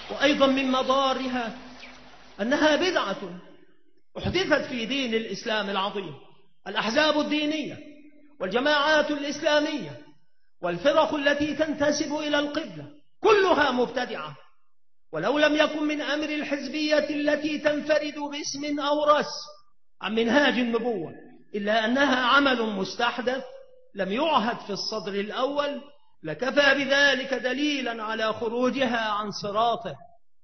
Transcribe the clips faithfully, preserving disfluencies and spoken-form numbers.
وأيضا من مضارها أنها بدعة أحدثت في دين الإسلام العظيم. الأحزاب الدينية والجماعات الإسلامية والفرق التي تنتسب إلى القبلة كلها مبتدعة، ولو لم يكن من أمر الحزبية التي تنفرد باسم أو رسم عن منهاج النبوة، إلا أنها عمل مستحدث لم يعهد في الصدر الأول، لكفى بذلك دليلا على خروجها عن صراطه.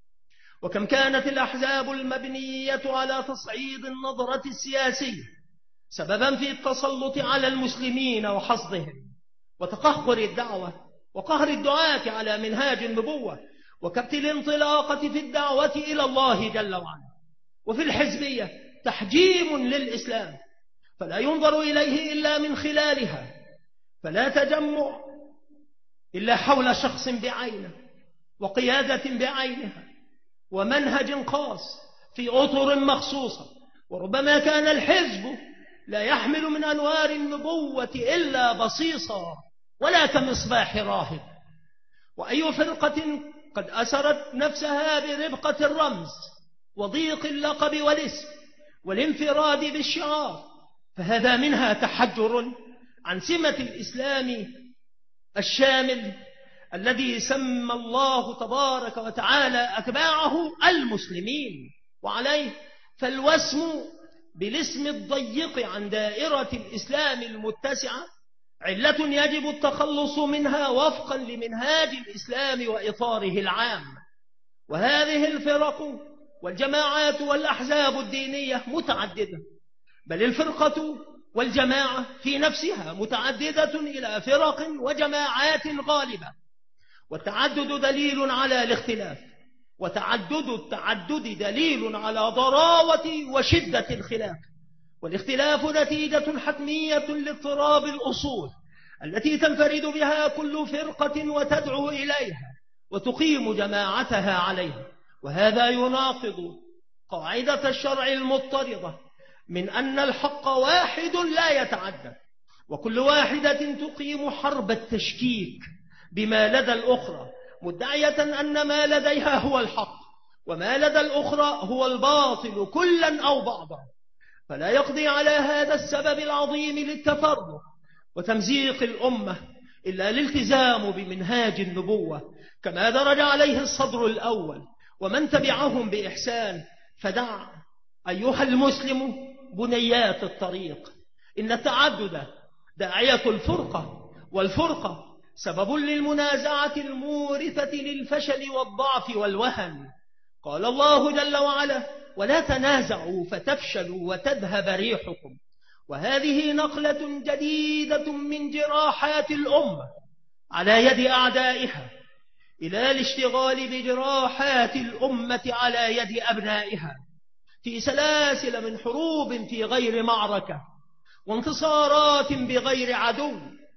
وكم كانت الأحزاب المبنية على تصعيد النظرة السياسية سببا في التسلط على المسلمين وحصدهم، وتقهقر الدعوة وقهر الدعاة على منهاج النبوة، وكبت الانطلاقة في الدعوة إلى الله جل وعلا. وفي الحزبية تحجيم للإسلام فلا ينظر إليه إلا من خلالها، فلا تجمع إلا حول شخص بعينه وقيادة بعينها ومنهج خاص في أطر مخصوصة. وربما كان الحزب لا يحمل من أنوار النبوة إلا بصيصا ولا كمصباح راهب. وأي فرقة قد أسرت نفسها بربقة الرمز وضيق اللقب والاسم والانفراد بالشعار، فهذا منها تحجر عن سمة الإسلام الشامل الذي سمى الله تبارك وتعالى أتباعه المسلمين. وعليه فالوسم بالاسم الضيق عن دائرة الإسلام المتسعة علة يجب التخلص منها وفقا لمنهاج الإسلام وإطاره العام. وهذه الفرق والجماعات والأحزاب الدينية متعددة، بل الفرقة والجماعة في نفسها متعددة إلى فرق وجماعات غالبة. والتعدد دليل على الاختلاف، وتعدد التعدد دليل على ضراوة وشدة الخلاف. والاختلاف نتيجة حتمية لاضطراب الأصول التي تنفرد بها كل فرقة وتدعو إليها وتقيم جماعتها عليها. وهذا يناقض قاعدة الشرع المضطردة من أن الحق واحد لا يتعدد، وكل واحدة تقيم حرب التشكيك بما لدى الأخرى، مدعية أن ما لديها هو الحق وما لدى الأخرى هو الباطل كلا أو بعضا. فلا يقضي على هذا السبب العظيم للتفرق وتمزيق الأمة إلا الالتزام بمنهاج النبوة كما درج عليه الصدر الأول ومن تبعهم بإحسان. فدع أيها المسلم بنيات الطريق، إن التعدد داعية الفرقة، والفرقة سبب للمنازعة المورثة للفشل والضعف والوهن. قال الله جل وعلا: ولا تنازعوا فتفشلوا وتذهب ريحكم. وهذه نقلة جديدة من جراحات الأمة على يد أعدائها إلى الاشتغال بجراحات الأمة على يد أبنائها في سلاسل من حروب في غير معركة وانتصارات بغير عدو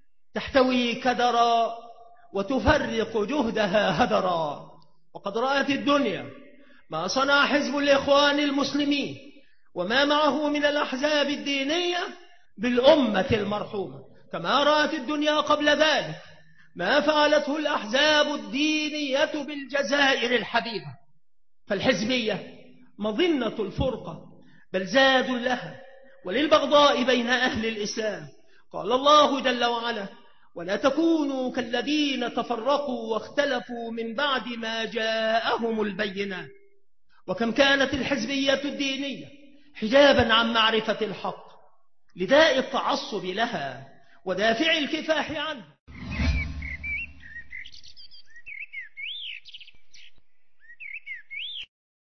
تحتوي كدرا وتفرق جهدها هدرا. وقد رأت الدنيا ما صنع حزب الإخوان المسلمين وما معه من الأحزاب الدينية بالأمة المرحومة، كما رأت الدنيا قبل ذلك ما فعلته الأحزاب الدينية بالجزائر الحبيبة. فالحزبية مظنة الفرقة بل زاد لها وللبغضاء بين أهل الإسلام. قال الله جل وعلا: ولا تكونوا كالذين تفرقوا واختلفوا من بعد ما جاءهم البينات. وكم كانت الحزبية الدينية حجابا عن معرفة الحق لداء التعصب لها ودافع الكفاح عنه.